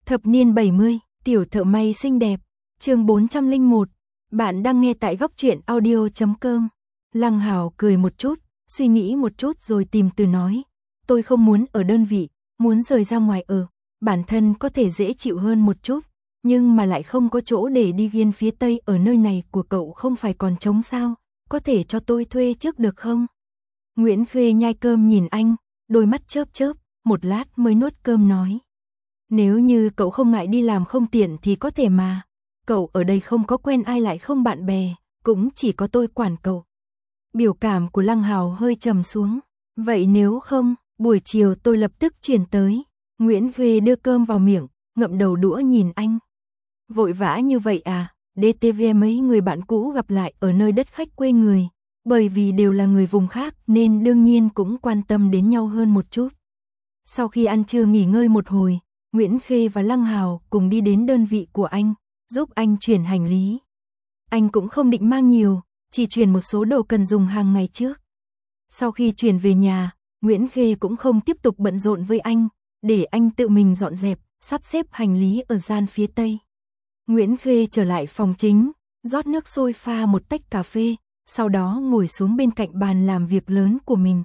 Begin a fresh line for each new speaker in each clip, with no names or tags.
Thập niên 70, tiểu thợ may xinh đẹp, chương 401. Bạn đang nghe tại góc truyện audio.com. Lăng Hào cười một chút, suy nghĩ một chút rồi tìm từ nói. Tôi không muốn ở đơn vị, muốn rời ra ngoài ở. Bản thân có thể dễ chịu hơn một chút, nhưng mà lại không có chỗ để đi Ghiên phía Tây ở nơi này của cậu không phải còn trống sao, có thể cho tôi thuê trước được không? Nguyễn Khê nhai cơm nhìn anh, đôi mắt chớp chớp, một lát mới nuốt cơm nói. Nếu như cậu không ngại đi làm không tiện thì có thể mà. Cậu ở đây không có quen ai lại không bạn bè, cũng chỉ có tôi quản cậu. Biểu cảm của Lăng Hào hơi trầm xuống. Vậy nếu không, buổi chiều tôi lập tức chuyển tới. Nguyễn Khê đưa cơm vào miệng, ngậm đầu đũa nhìn anh. Vội vã như vậy à? DTV mấy người bạn cũ gặp lại ở nơi đất khách quê người. Bởi vì đều là người vùng khác nên đương nhiên cũng quan tâm đến nhau hơn một chút. Sau khi ăn trưa nghỉ ngơi một hồi, Nguyễn Khê và Lăng Hào cùng đi đến đơn vị của anh, giúp anh chuyển hành lý. Anh cũng không định mang nhiều, chỉ chuyển một số đồ cần dùng hàng ngày trước. Sau khi chuyển về nhà, Nguyễn Khê cũng không tiếp tục bận rộn với anh, để anh tự mình dọn dẹp, sắp xếp hành lý ở gian phía Tây. Nguyễn Khê trở lại phòng chính, rót nước sôi pha một tách cà phê, sau đó ngồi xuống bên cạnh bàn làm việc lớn của mình.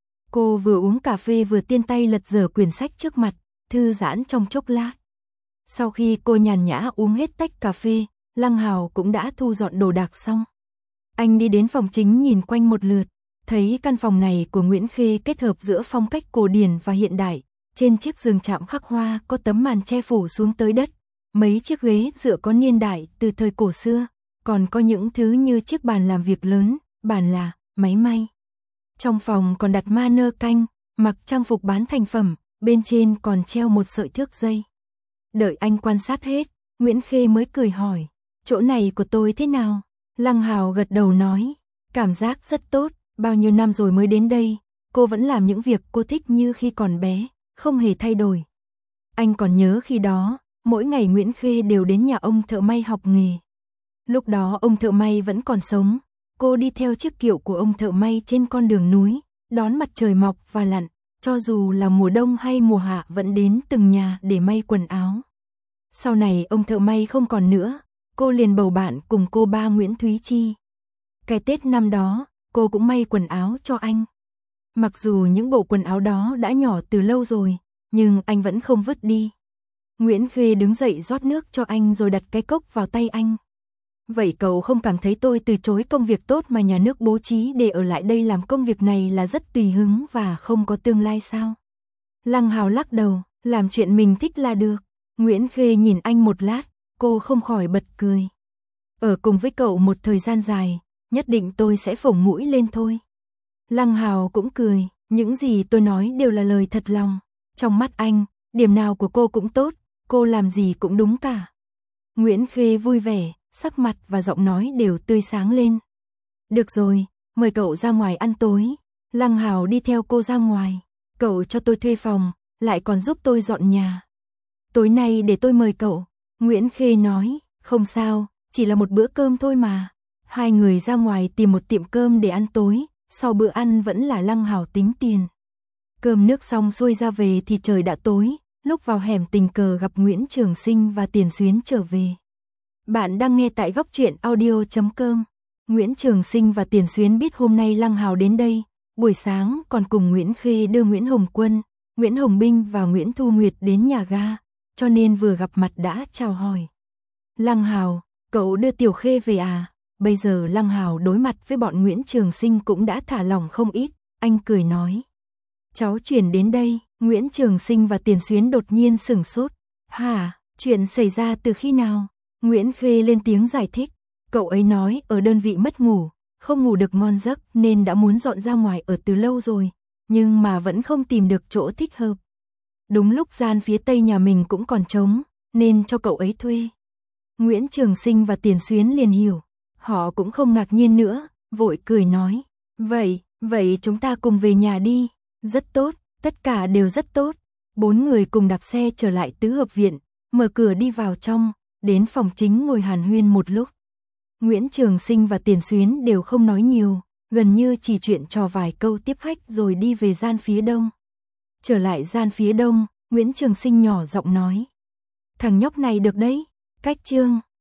Cô vừa uống cà phê vừa tiên tay lật dở quyển sách trước mặt, thư giãn trong chốc lát. Sau khi cô nhàn nhã uống hết tách cà phê, Lăng Hào cũng đã thu dọn đồ đạc xong. Anh đi đến phòng chính nhìn quanh một lượt, thấy căn phòng này của Nguyễn Khê kết hợp giữa phong cách cổ điển và hiện đại. Trên chiếc giường chạm khắc hoa có tấm màn che phủ xuống tới đất, mấy chiếc ghế dựa có niên đại từ thời cổ xưa, còn có những thứ như chiếc bàn làm việc lớn, bàn là, máy may. Trong phòng còn đặt ma nơ canh, mặc trang phục bán thành phẩm, bên trên còn treo một sợi thước dây. Đợi anh quan sát hết, Nguyễn Khê mới cười hỏi, chỗ này của tôi thế nào? Lăng Hào gật đầu nói, cảm giác rất tốt, bao nhiêu năm rồi mới đến đây, cô vẫn làm những việc cô thích như khi còn bé, không hề thay đổi. Anh còn nhớ khi đó, mỗi ngày Nguyễn Khê đều đến nhà ông thợ may học nghề. Lúc đó ông thợ may vẫn còn sống, cô đi theo chiếc kiệu của ông thợ may trên con đường núi, đón mặt trời mọc và lặn, cho dù là mùa đông hay mùa hạ vẫn đến từng nhà để may quần áo. Sau này ông thợ may không còn nữa, cô liền bầu bạn cùng cô ba Nguyễn Thúy Chi. Cái Tết năm đó, cô cũng may quần áo cho anh. Mặc dù những bộ quần áo đó đã nhỏ từ lâu rồi, nhưng anh vẫn không vứt đi. Nguyễn Khê đứng dậy rót nước cho anh rồi đặt cái cốc vào tay anh. Vậy cậu không cảm thấy tôi từ chối công việc tốt mà nhà nước bố trí để ở lại đây làm công việc này là rất tùy hứng và không có tương lai sao? Lăng Hào lắc đầu, làm chuyện mình thích là được. Nguyễn Khê nhìn anh một lát, cô không khỏi bật cười. Ở cùng với cậu một thời gian dài, nhất định tôi sẽ phồng mũi lên thôi. Lăng Hào cũng cười, những gì tôi nói đều là lời thật lòng. Trong mắt anh, điểm nào của cô cũng tốt, cô làm gì cũng đúng cả. Nguyễn Khê vui vẻ, sắc mặt và giọng nói đều tươi sáng lên. Được rồi, mời cậu ra ngoài ăn tối. Lăng Hào đi theo cô ra ngoài. Cậu cho tôi thuê phòng, lại còn giúp tôi dọn nhà. Tối nay để tôi mời cậu. Nguyễn Khê nói, không sao, chỉ là một bữa cơm thôi mà. Hai người ra ngoài tìm một tiệm cơm để ăn tối, sau bữa ăn vẫn là Lăng Hào tính tiền. Cơm nước xong xuôi ra về thì trời đã tối, lúc vào hẻm tình cờ gặp Nguyễn Trường Sinh và Tiền Xuyến trở về. Bạn đang nghe tại góc truyện audio.com. Nguyễn Trường Sinh và Tiền Xuyến biết hôm nay Lăng Hào đến đây, buổi sáng còn cùng Nguyễn Khê đưa Nguyễn Hồng Quân, Nguyễn Hồng Binh và Nguyễn Thu Nguyệt đến nhà ga, cho nên vừa gặp mặt đã chào hỏi. Lăng Hào, cậu đưa Tiểu Khê về à? Bây giờ Lăng Hào đối mặt với bọn Nguyễn Trường Sinh cũng đã thả lỏng không ít, anh cười nói. Cháu chuyển đến đây. Nguyễn Trường Sinh và Tiền Xuyến đột nhiên sửng sốt. Hả, chuyện xảy ra từ khi nào? Nguyễn Khê lên tiếng giải thích. Cậu ấy nói ở đơn vị mất ngủ, không ngủ được ngon giấc nên đã muốn dọn ra ngoài ở từ lâu rồi, nhưng mà vẫn không tìm được chỗ thích hợp. Đúng lúc gian phía Tây nhà mình cũng còn trống, nên cho cậu ấy thuê. Nguyễn Trường Sinh và Tiền Xuyến liền hiểu. Họ cũng không ngạc nhiên nữa, vội cười nói. Vậy chúng ta cùng về nhà đi. Rất tốt, tất cả đều rất tốt. Bốn người cùng đạp xe trở lại tứ hợp viện, mở cửa đi vào trong, đến phòng chính ngồi hàn huyên một lúc. Nguyễn Trường Sinh và Tiền Xuyến đều không nói nhiều, gần như chỉ chuyện trò vài câu tiếp khách rồi đi về gian phía đông. Trở lại gian phía đông, Nguyễn Trường Sinh nhỏ giọng nói. Thằng nhóc này được đấy. Cách chương